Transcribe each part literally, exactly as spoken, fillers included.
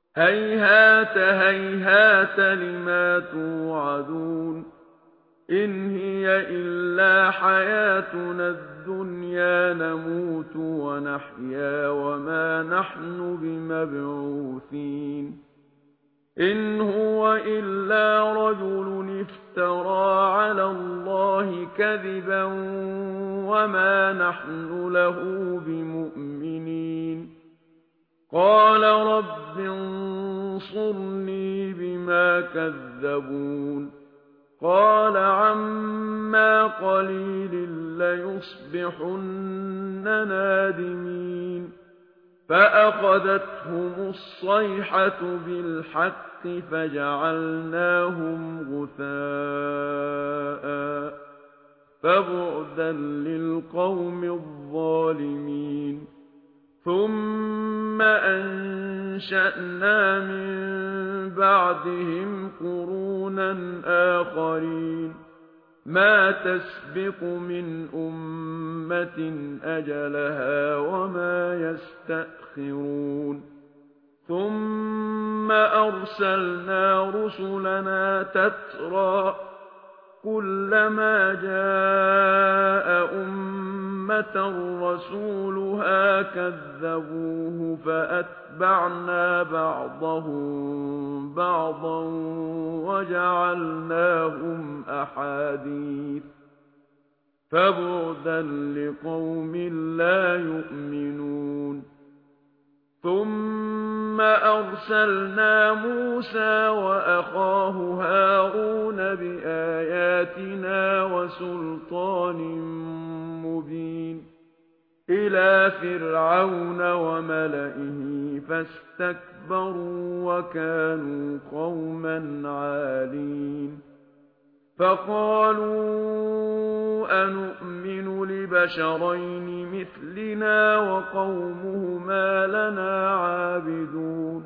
هيهات هيهات لما توعدون إن هي إلا حياتنا الدنيا نموت ونحيا وما نحن بمبعوثين إن هو إلا رجل افترى على الله كذبا وما نحن له بمؤمنين قال رب انصرني بما كذبون قال عما قليل ليصبحن نادمين فأخذتهم الصيحة بالحق فجعلناهم غثاء فبعدا للقوم الظالمين ثم أنشأنا من بعدهم قرونا آخرين ما تسبق من أمة أجلها وما يستأخرون ثم أرسلنا رسلنا تترى كلما جاء أمة رسولها كذبوه فأتبعنا بعضهم بعضا وجعلناهم أحاديث فبعدا لقوم لا يؤمنون ثم أرسلنا موسى وأخاه هارون بآياتنا وسلطان مبين إلى فرعون وملئه فاستكبروا وكانوا قوما عالين فقالوا أنؤمن لبشرين مثلنا وقومهما لنا عابدون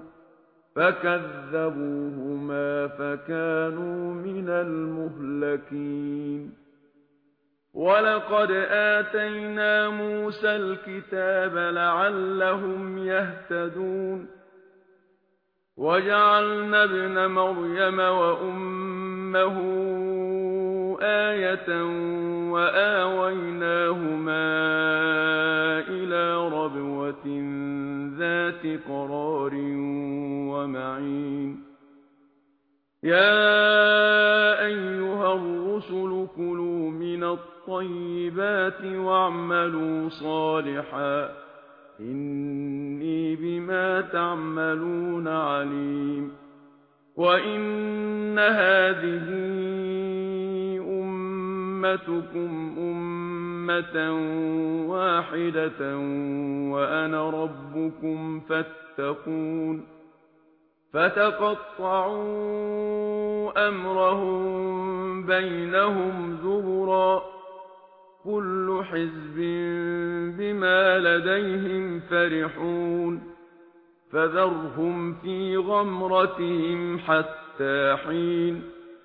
فكذبوهما فكانوا من المهلكين ولقد آتينا موسى الكتاب لعلهم يهتدون وجعلنا ابن مريم وأمه آية وآويناهما إلى ربوة ذات قرار ومعين يا أيها الرسل كلوا من الطيبات واعملوا صالحا إني بما تعملون عليم وإن هذه أمتكم أمة واحدة وأنا ربكم فاتقون فتقطعوا أمرهم بينهم زبرا كل حزب بما لديهم فرحون فذرهم في غمرتهم حتى حين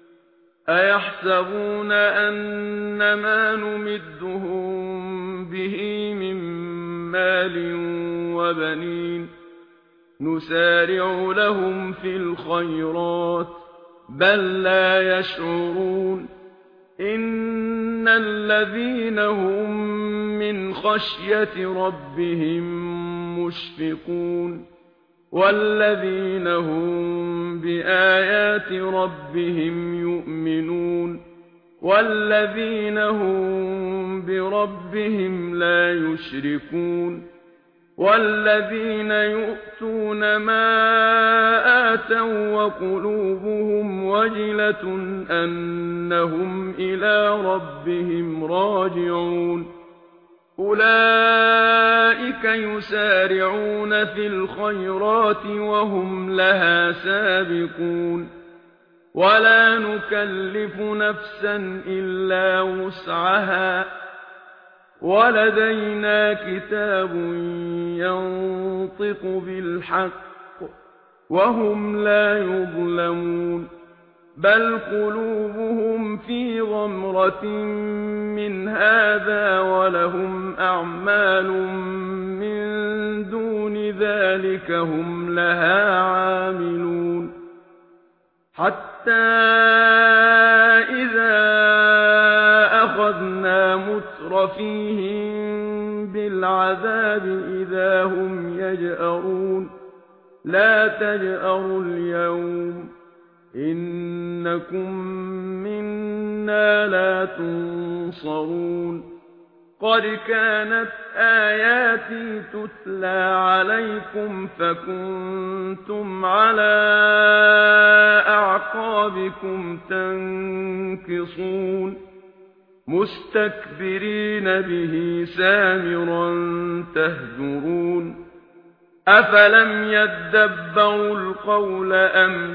أيحسبون أن ما نمدهم به من مال وبنين نسارع لهم في الخيرات بل لا يشعرون إن الذين هم من خشية ربهم مشفقون والذين هم بآيات ربهم يؤمنون والذين هم بربهم لا يشركون والذين يؤتون ما آتوا وقلوبهم وجلة أنهم إلى ربهم راجعون أولئك يسارعون في الخيرات وهم لها سابقون ولا نكلف نفسا إلا وسعها ولدينا كتاب ينطق بالحق وهم لا يظلمون بل قلوبهم في غمرة من هذا ولهم أعمال من دون ذلك هم لها عاملون حتى إذا أخذنا مترفيهم بالعذاب إذا هم يجأرون لا تجأروا اليوم إنكم منا لا تنصرون قد كانت آياتي تتلى عليكم فكنتم على أعقابكم تنكصون مستكبرين به سامرا تهجرون أفلم يدبروا القول أم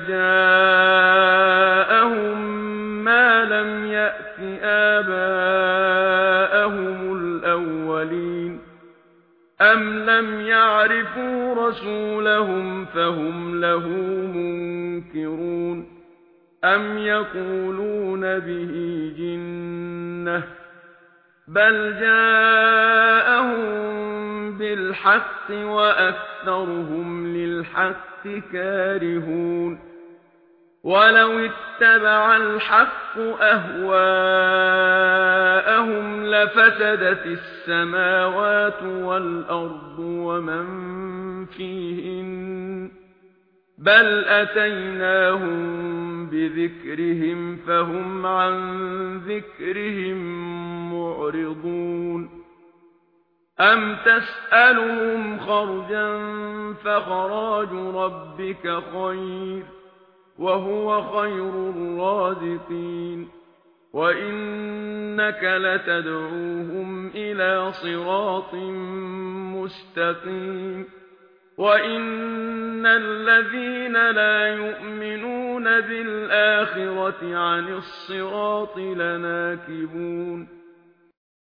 جاءهم ما لم يأت آباءهم الأولين أم لم يعرفوا رسولهم فهم له منكرون أم يقولون به جنة بل جاءهم بالحق وأكثرهم للحق كارهون ولو اتبع الحق أهواءهم لفسدت السماوات والأرض ومن فيهن بل أتيناهم بذكرهم فهم عن ذكرهم معرضون أم تسألهم خرجا فخراج ربك خير وهو خير الرازقين وإنك لتدعوهم إلى صراط مستقيم وإن الذين لا يؤمنون بالآخرة عن الصراط لناكبون